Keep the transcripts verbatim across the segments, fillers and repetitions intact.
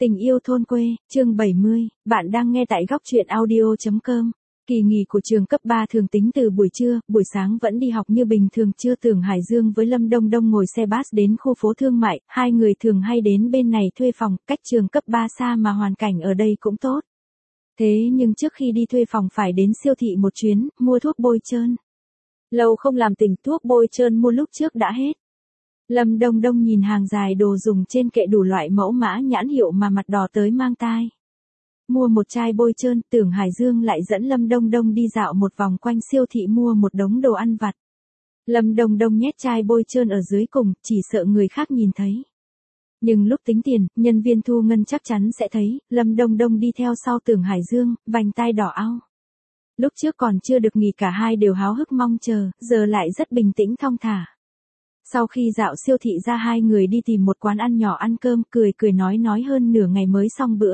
Tình yêu thôn quê, chương bảy mươi, bạn đang nghe tại góc truyện audio chấm com. Kỳ nghỉ của trường cấp ba thường tính từ buổi trưa, buổi sáng vẫn đi học như bình thường. Trưa Tưởng Hải Dương với Lâm Đông Đông ngồi xe bus đến khu phố thương mại, hai người thường hay đến bên này thuê phòng, cách trường cấp ba xa mà hoàn cảnh ở đây cũng tốt. Thế nhưng trước khi đi thuê phòng phải đến siêu thị một chuyến, mua thuốc bôi trơn. Lâu không làm tình, thuốc bôi trơn mua lúc trước đã hết. Lâm Đông Đông nhìn hàng dài đồ dùng trên kệ đủ loại mẫu mã nhãn hiệu mà mặt đỏ tới mang tai. Mua một chai bôi trơn, Tưởng Hải Dương lại dẫn Lâm Đông Đông đi dạo một vòng quanh siêu thị mua một đống đồ ăn vặt. Lâm Đông Đông nhét chai bôi trơn ở dưới cùng, chỉ sợ người khác nhìn thấy. Nhưng lúc tính tiền, nhân viên thu ngân chắc chắn sẽ thấy, Lâm Đông Đông đi theo sau Tưởng Hải Dương, vành tai đỏ ao. Lúc trước còn chưa được nghỉ cả hai đều háo hức mong chờ, giờ lại rất bình tĩnh thong thả. Sau khi dạo siêu thị ra hai người đi tìm một quán ăn nhỏ ăn cơm, cười cười nói nói hơn nửa ngày mới xong bữa.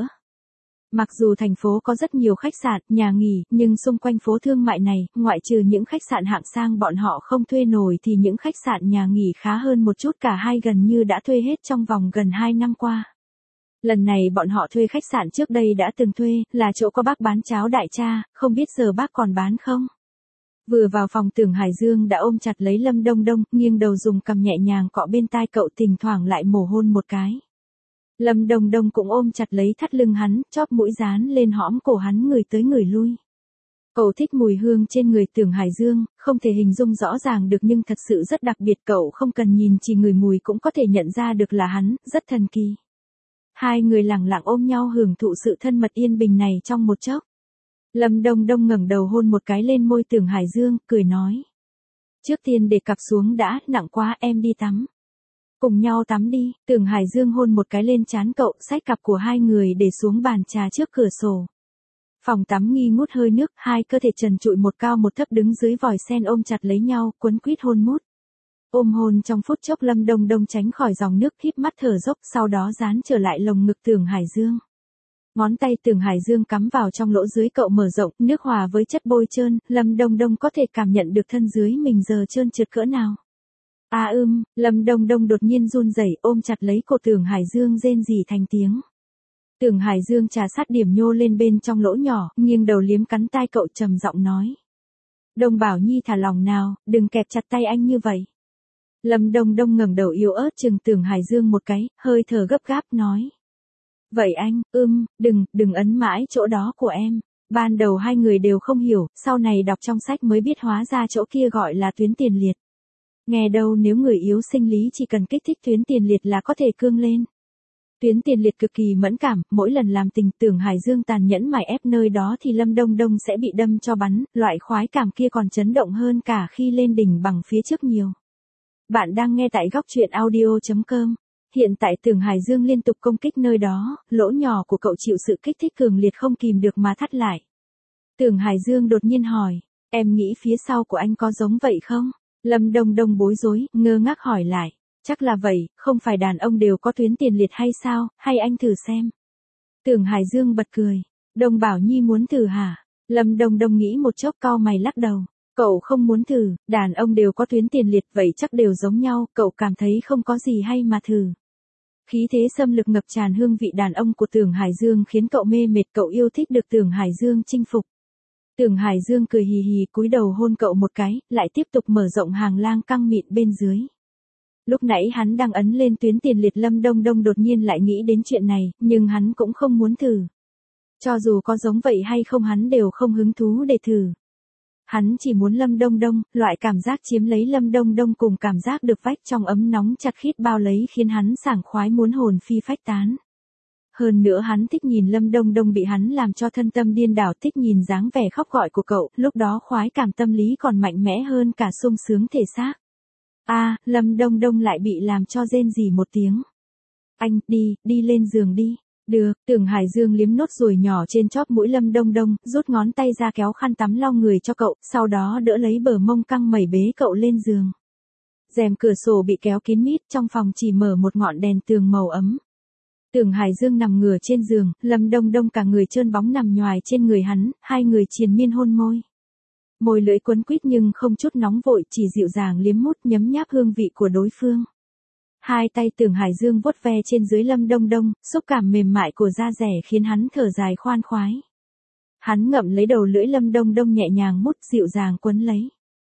Mặc dù thành phố có rất nhiều khách sạn, nhà nghỉ, nhưng xung quanh phố thương mại này, ngoại trừ những khách sạn hạng sang bọn họ không thuê nổi thì những khách sạn nhà nghỉ khá hơn một chút, cả hai gần như đã thuê hết trong vòng gần hai năm qua. Lần này bọn họ thuê khách sạn trước đây đã từng thuê, là chỗ có bác bán cháo đại cha, không biết giờ bác còn bán không? Vừa vào phòng Tưởng Hải Dương đã ôm chặt lấy Lâm Đông Đông, nghiêng đầu dùng cằm nhẹ nhàng cọ bên tai cậu, thỉnh thoảng lại mổ hôn một cái. Lâm Đông Đông cũng ôm chặt lấy thắt lưng hắn, chóp mũi dán lên hõm cổ hắn, người tới người lui. Cậu thích mùi hương trên người Tưởng Hải Dương, không thể hình dung rõ ràng được nhưng thật sự rất đặc biệt, cậu không cần nhìn chỉ ngửi mùi cũng có thể nhận ra được là hắn, rất thần kỳ. Hai người lặng lặng ôm nhau hưởng thụ sự thân mật yên bình này trong một chốc. Lâm Đông Đông ngẩng đầu hôn một cái lên môi Tưởng Hải Dương, cười nói. Trước tiên để cặp xuống đã, nặng quá, em đi tắm. Cùng nhau tắm đi, Tưởng Hải Dương hôn một cái lên trán cậu, xách cặp của hai người để xuống bàn trà trước cửa sổ. Phòng tắm nghi ngút hơi nước, hai cơ thể trần trụi một cao một thấp đứng dưới vòi sen ôm chặt lấy nhau, quấn quýt hôn mút. Ôm hôn trong phút chốc Lâm Đông Đông tránh khỏi dòng nước, híp mắt thở dốc, sau đó dán trở lại lồng ngực Tưởng Hải Dương. Ngón tay Tưởng Hải Dương cắm vào trong lỗ dưới cậu mở rộng, nước hòa với chất bôi trơn, Lâm Đông Đông có thể cảm nhận được thân dưới mình giờ trơn trượt cỡ nào. À ưm, Lâm Đông Đông đột nhiên run rẩy ôm chặt lấy cổ Tưởng Hải Dương rên rỉ thành tiếng. Tưởng Hải Dương trà sát điểm nhô lên bên trong lỗ nhỏ, nghiêng đầu liếm cắn tai cậu trầm giọng nói. Đông Bảo Nhi thả lòng nào, đừng kẹp chặt tay anh như vậy. Lâm Đông Đông ngẩng đầu yếu ớt chừng Tưởng Hải Dương một cái, hơi thở gấp gáp nói. Vậy anh, ưm, đừng, đừng ấn mãi chỗ đó của em. Ban đầu hai người đều không hiểu, sau này đọc trong sách mới biết hóa ra chỗ kia gọi là tuyến tiền liệt. Nghe đâu nếu người yếu sinh lý chỉ cần kích thích tuyến tiền liệt là có thể cương lên. Tuyến tiền liệt cực kỳ mẫn cảm, mỗi lần làm tình Tưởng Hải Dương tàn nhẫn mài ép nơi đó thì Lâm Đông Đông sẽ bị đâm cho bắn, loại khoái cảm kia còn chấn động hơn cả khi lên đỉnh bằng phía trước nhiều. Bạn đang nghe tại góc truyện audio chấm com. Hiện tại Tưởng Hải Dương liên tục công kích nơi đó, lỗ nhỏ của cậu chịu sự kích thích cường liệt không kìm được mà thắt lại. Tưởng Hải Dương đột nhiên hỏi, em nghĩ phía sau của anh có giống vậy không? Lâm Đông Đông bối rối, ngơ ngác hỏi lại, chắc là vậy, không phải đàn ông đều có tuyến tiền liệt hay sao, hay anh thử xem. Tưởng Hải Dương bật cười, Đông Bảo Nhi muốn thử hả? Lâm Đông Đông nghĩ một chốc cau mày lắc đầu. Cậu không muốn thử, đàn ông đều có tuyến tiền liệt vậy chắc đều giống nhau, cậu cảm thấy không có gì hay mà thử. Khí thế xâm lực ngập tràn hương vị đàn ông của Tưởng Hải Dương khiến cậu mê mệt, cậu yêu thích được Tưởng Hải Dương chinh phục. Tưởng Hải Dương cười hì hì cúi đầu hôn cậu một cái, lại tiếp tục mở rộng hàng lang căng mịn bên dưới. Lúc nãy hắn đang ấn lên tuyến tiền liệt, Lâm Đông Đông đột nhiên lại nghĩ đến chuyện này, nhưng hắn cũng không muốn thử. Cho dù có giống vậy hay không hắn đều không hứng thú để thử. Hắn chỉ muốn Lâm Đông Đông, loại cảm giác chiếm lấy Lâm Đông Đông cùng cảm giác được vách trong ấm nóng chặt khít bao lấy khiến hắn sảng khoái muốn hồn phi phách tán. Hơn nữa hắn thích nhìn Lâm Đông Đông bị hắn làm cho thân tâm điên đảo, thích nhìn dáng vẻ khóc gọi của cậu, lúc đó khoái cảm tâm lý còn mạnh mẽ hơn cả sung sướng thể xác. A, à, Lâm Đông Đông lại bị làm cho rên rỉ một tiếng. Anh, đi, đi lên giường đi. Được, Tưởng Hải Dương liếm nốt ruồi nhỏ trên chóp mũi Lâm Đông Đông, rút ngón tay ra kéo khăn tắm lau người cho cậu, sau đó đỡ lấy bờ mông căng mẩy bế cậu lên giường. Rèm cửa sổ bị kéo kín mít, trong phòng chỉ mở một ngọn đèn tường màu ấm. Tưởng Hải Dương nằm ngửa trên giường, Lâm Đông Đông cả người trơn bóng nằm nhoài trên người hắn, hai người triền miên hôn môi. Môi lưỡi quấn quýt nhưng không chút nóng vội, chỉ dịu dàng liếm mút nhấm nháp hương vị của đối phương. Hai tay Tưởng Hải Dương vuốt ve trên dưới Lâm Đông Đông, xúc cảm mềm mại của da rẻ khiến hắn thở dài khoan khoái. Hắn ngậm lấy đầu lưỡi Lâm Đông Đông nhẹ nhàng mút dịu dàng quấn lấy.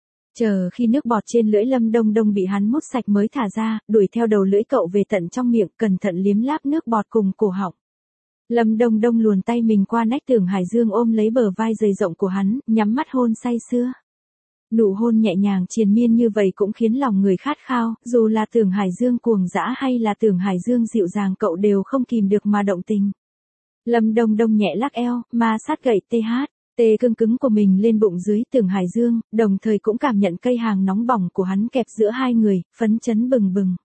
Chờ khi nước bọt trên lưỡi Lâm Đông Đông bị hắn mút sạch mới thả ra, đuổi theo đầu lưỡi cậu về tận trong miệng, cẩn thận liếm láp nước bọt cùng cổ họng. Lâm Đông Đông luồn tay mình qua nách Tưởng Hải Dương ôm lấy bờ vai dày rộng của hắn, nhắm mắt hôn say sưa. Nụ hôn nhẹ nhàng triền miên như vậy cũng khiến lòng người khát khao, dù là Tưởng Hải Dương cuồng dã hay là Tưởng Hải Dương dịu dàng cậu đều không kìm được mà động tình. Lâm Đông Đông nhẹ lắc eo, ma sát gậy tê hát, tê cứng cứng của mình lên bụng dưới Tưởng Hải Dương, đồng thời cũng cảm nhận cây hàng nóng bỏng của hắn kẹp giữa hai người, phấn chấn bừng bừng.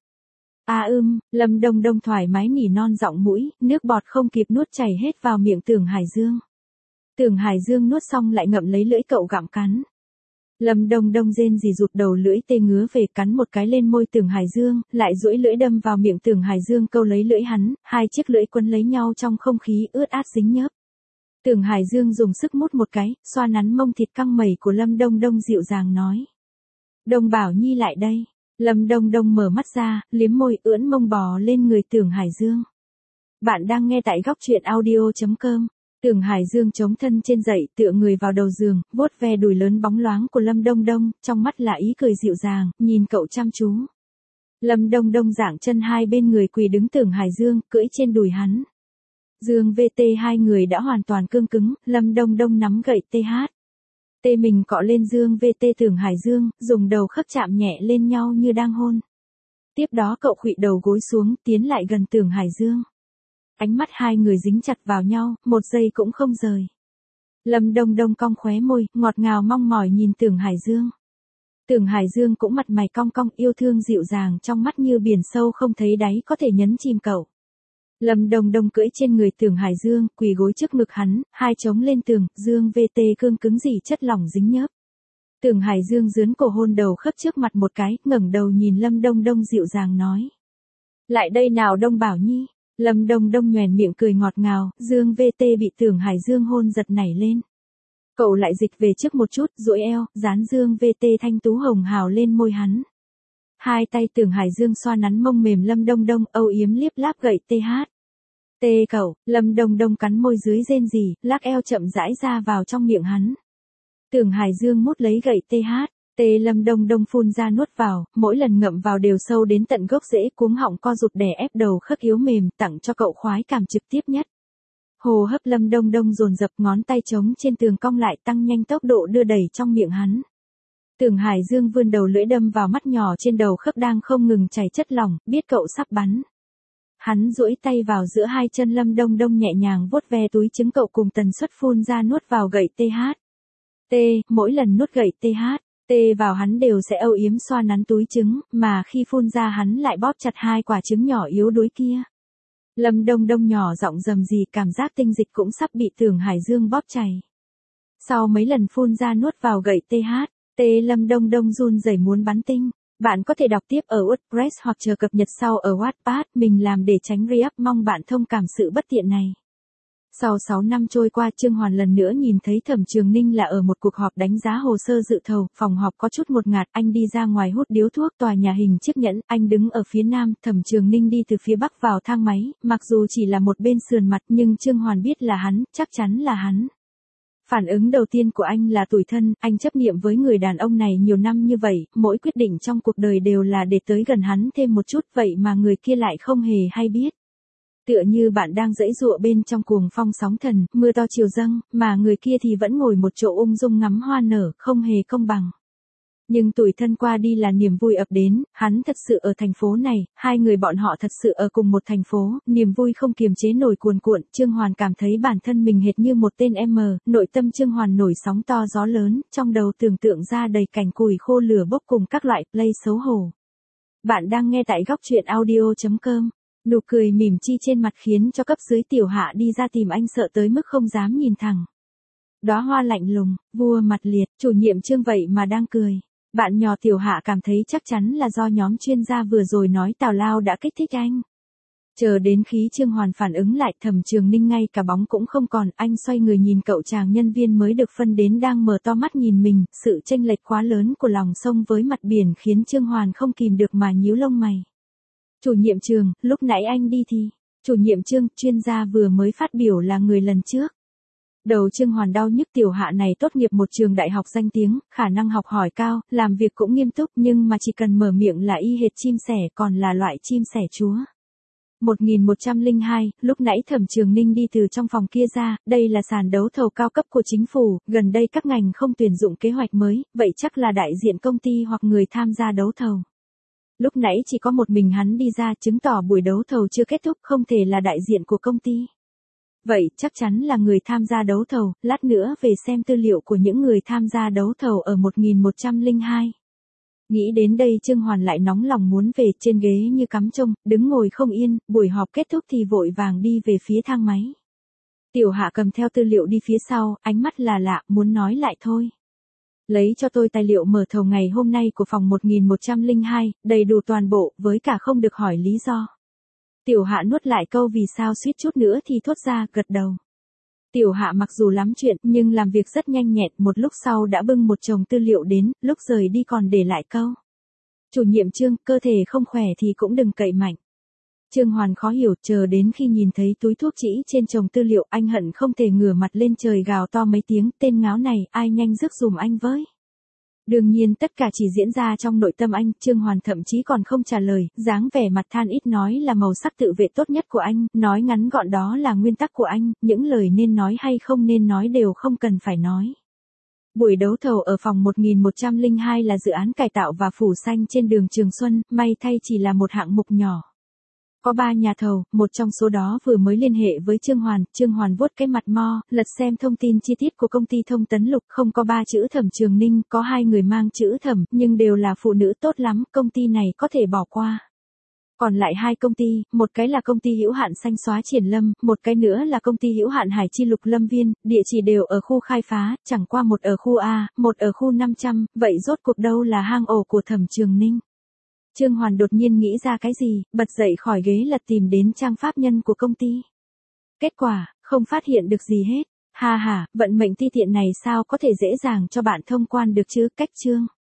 A ưm, Lâm Đông Đông thoải mái nỉ non giọng mũi, nước bọt không kịp nuốt chảy hết vào miệng Tưởng Hải Dương. Tưởng Hải Dương nuốt xong lại ngậm lấy lưỡi cậu gặm cắn. Lâm Đông Đông rên rỉ rụt đầu lưỡi tê ngứa về cắn một cái lên môi Tưởng Hải Dương, lại duỗi lưỡi đâm vào miệng Tưởng Hải Dương câu lấy lưỡi hắn, hai chiếc lưỡi quấn lấy nhau trong không khí ướt át dính nhớp. Tưởng Hải Dương dùng sức mút một cái, xoa nắn mông thịt căng mẩy của Lâm Đông Đông dịu dàng nói. Đông Bảo Nhi lại đây. Lâm Đông Đông mở mắt ra, liếm môi ưỡn mông bò lên người Tưởng Hải Dương. Bạn đang nghe tại góc truyện audio chấm com. Tưởng Hải Dương chống thân trên dậy tựa người vào đầu giường, vuốt ve đùi lớn bóng loáng của Lâm Đông Đông, trong mắt là ý cười dịu dàng, nhìn cậu chăm chú. Lâm Đông Đông giảng chân hai bên người quỳ đứng Tưởng Hải Dương, cưỡi trên đùi hắn. Dương vê tê hai người đã hoàn toàn cương cứng, Lâm Đông Đông nắm gậy tê hát. Tê mình cọ lên Dương vê tê Tưởng Hải Dương, dùng đầu khớp chạm nhẹ lên nhau như đang hôn. Tiếp đó cậu khuỵu đầu gối xuống, tiến lại gần Tưởng Hải Dương. Ánh mắt hai người dính chặt vào nhau, một giây cũng không rời. Lâm Đông Đông cong khóe môi, ngọt ngào mong mỏi nhìn Tưởng Hải Dương. Tưởng Hải Dương cũng mặt mày cong cong yêu thương dịu dàng trong mắt như biển sâu không thấy đáy có thể nhấn chìm cậu. Lâm Đông Đông cưỡi trên người Tưởng Hải Dương, quỳ gối trước ngực hắn, hai chống lên tường, Dương vê tê cương cứng dỉ chất lỏng dính nhớp. Tưởng Hải Dương dướn cổ hôn đầu khớp trước mặt một cái, ngẩng đầu nhìn Lâm Đông Đông dịu dàng nói. Lại đây nào Đông Bảo Nhi. Lâm Đông Đông nhoẻn miệng cười ngọt ngào, Dương vê tê bị Tưởng Hải Dương hôn giật nảy lên. Cậu lại dịch về trước một chút, duỗi eo, dán Dương vê tê thanh tú hồng hào lên môi hắn. Hai tay Tưởng Hải Dương xoa nắn mông mềm Lâm Đông Đông, âu yếm liếp láp gậy tê hát. Tê cậu, Lâm Đông Đông cắn môi dưới rên rỉ, lắc eo chậm rãi ra vào trong miệng hắn. Tưởng Hải Dương mút lấy gậy tê hát. Tê Lâm Đông Đông phun ra nuốt vào, mỗi lần ngậm vào đều sâu đến tận gốc rễ, cuống họng co rụt đè ép đầu khớp yếu mềm, tặng cho cậu khoái cảm trực tiếp nhất. Hồ hấp Lâm Đông Đông dồn dập, ngón tay trống trên tường cong lại tăng nhanh tốc độ đưa đẩy trong miệng hắn. Tưởng Hải Dương vươn đầu lưỡi đâm vào mắt nhỏ trên đầu khớp đang không ngừng chảy chất lỏng, biết cậu sắp bắn. Hắn duỗi tay vào giữa hai chân Lâm Đông Đông nhẹ nhàng vuốt ve túi trứng cậu cùng tần suất phun ra nuốt vào gậy tê hát. Tê, mỗi lần nuốt gậy tê hát. Tê vào hắn đều sẽ âu yếm xoa nắn túi trứng, mà khi phun ra hắn lại bóp chặt hai quả trứng nhỏ yếu đuối kia. Lâm Đông Đông nhỏ giọng rầm rì, cảm giác tinh dịch cũng sắp bị Tưởng Hải Dương bóp chảy. Sau mấy lần phun ra nuốt vào gậy tê hát, tê Lâm Đông Đông run rẩy muốn bắn tinh. Bạn có thể đọc tiếp ở WordPress hoặc chờ cập nhật sau ở Wattpad, mình làm để tránh re-up, mong bạn thông cảm sự bất tiện này. Sau sáu năm trôi qua, Trương Hoàn lần nữa nhìn thấy Thẩm Trường Ninh là ở một cuộc họp đánh giá hồ sơ dự thầu, phòng họp có chút ngột ngạt, anh đi ra ngoài hút điếu thuốc, tòa nhà hình chiếc nhẫn, anh đứng ở phía nam, Thẩm Trường Ninh đi từ phía bắc vào thang máy, mặc dù chỉ là một bên sườn mặt nhưng Trương Hoàn biết là hắn, chắc chắn là hắn. Phản ứng đầu tiên của anh là tủi thân, anh chấp niệm với người đàn ông này nhiều năm như vậy, mỗi quyết định trong cuộc đời đều là để tới gần hắn thêm một chút, vậy mà người kia lại không hề hay biết. Tựa như bạn đang giãy giụa bên trong cuồng phong sóng thần, mưa to chiều dâng, mà người kia thì vẫn ngồi một chỗ ung dung ngắm hoa nở, không hề công bằng. Nhưng tủi thân qua đi là niềm vui ập đến, hắn thật sự ở thành phố này, hai người bọn họ thật sự ở cùng một thành phố, niềm vui không kiềm chế nổi cuồn cuộn, Trương Hoàn cảm thấy bản thân mình hệt như một tên em, nội tâm Trương Hoàn nổi sóng to gió lớn, trong đầu tưởng tượng ra đầy cảnh củi khô lửa bốc cùng các loại play xấu hổ. Bạn đang nghe tại góc truyện audio chấm com. Nụ cười mỉm chi trên mặt khiến cho cấp dưới Tiểu Hạ đi ra tìm anh sợ tới mức không dám nhìn thẳng. Đóa hoa lạnh lùng, vua mặt liệt, chủ nhiệm Trương vậy mà đang cười. Bạn nhỏ Tiểu Hạ cảm thấy chắc chắn là do nhóm chuyên gia vừa rồi nói tào lao đã kích thích anh. Chờ đến khi Trương Hoàn phản ứng lại, Thẩm Trường Ninh ngay cả bóng cũng không còn, anh xoay người nhìn cậu chàng nhân viên mới được phân đến đang mở to mắt nhìn mình, sự chênh lệch quá lớn của lòng sông với mặt biển khiến Trương Hoàn không kìm được mà nhíu lông mày. Chủ nhiệm trường, lúc nãy anh đi thì. Chủ nhiệm Trương, chuyên gia vừa mới phát biểu là người lần trước. Đầu Trương Hoàn đau nhức. Tiểu Hạ này tốt nghiệp một trường đại học danh tiếng, khả năng học hỏi cao, làm việc cũng nghiêm túc, nhưng mà chỉ cần mở miệng là y hệt chim sẻ, còn là loại chim sẻ chúa. một nghìn một trăm lẻ hai, lúc nãy Thẩm Trường Ninh đi từ trong phòng kia ra, đây là sàn đấu thầu cao cấp của chính phủ, gần đây các ngành không tuyển dụng kế hoạch mới, vậy chắc là đại diện công ty hoặc người tham gia đấu thầu. Lúc nãy chỉ có một mình hắn đi ra, chứng tỏ buổi đấu thầu chưa kết thúc, không thể là đại diện của công ty. Vậy chắc chắn là người tham gia đấu thầu, lát nữa về xem tư liệu của những người tham gia đấu thầu ở một nghìn một trăm lẻ hai. Nghĩ đến đây Trương Hoàn lại nóng lòng muốn về, trên ghế như cắm trông, đứng ngồi không yên, buổi họp kết thúc thì vội vàng đi về phía thang máy. Tiểu Hạ cầm theo tư liệu đi phía sau, ánh mắt là lạ, muốn nói lại thôi. Lấy cho tôi tài liệu mở thầu ngày hôm nay của phòng một nghìn một trăm lẻ hai, đầy đủ toàn bộ, với cả không được hỏi lý do. Tiểu Hạ nuốt lại câu vì sao suýt chút nữa thì thốt ra, gật đầu. Tiểu Hạ mặc dù lắm chuyện, nhưng làm việc rất nhanh nhẹn, một lúc sau đã bưng một chồng tư liệu đến, lúc rời đi còn để lại câu. Chủ nhiệm Trương, cơ thể không khỏe thì cũng đừng cậy mạnh. Trương Hoàn khó hiểu, chờ đến khi nhìn thấy túi thuốc trĩ trên chồng tư liệu, anh hận không thể ngửa mặt lên trời gào to mấy tiếng, tên ngáo này, ai nhanh rước dùm anh với. Đương nhiên tất cả chỉ diễn ra trong nội tâm anh, Trương Hoàn thậm chí còn không trả lời, dáng vẻ mặt than ít nói là màu sắc tự vệ tốt nhất của anh, nói ngắn gọn đó là nguyên tắc của anh, những lời nên nói hay không nên nói đều không cần phải nói. Buổi đấu thầu ở phòng một nghìn một trăm lẻ hai là dự án cải tạo và phủ xanh trên đường Trường Xuân, may thay chỉ là một hạng mục nhỏ. Có ba nhà thầu, một trong số đó vừa mới liên hệ với Trương Hoàn, Trương Hoàn vuốt cái mặt mo, lật xem thông tin chi tiết của công ty Thông Tấn Lục, không có ba chữ Thẩm Trường Ninh, có hai người mang chữ Thẩm, nhưng đều là phụ nữ tốt lắm, công ty này có thể bỏ qua. Còn lại hai công ty, một cái là công ty hữu hạn Xanh Xóa Triển Lâm, một cái nữa là công ty hữu hạn Hải Chi Lục Lâm Viên, địa chỉ đều ở khu khai phá, chẳng qua một ở khu A, một ở khu năm trăm, vậy rốt cuộc đâu là hang ổ của Thẩm Trường Ninh. Trương Hoàn đột nhiên nghĩ ra cái gì, bật dậy khỏi ghế lật tìm đến trang pháp nhân của công ty. Kết quả, không phát hiện được gì hết. Ha ha, vận mệnh ti tiện này sao có thể dễ dàng cho bạn thông quan được chứ, cách Trương.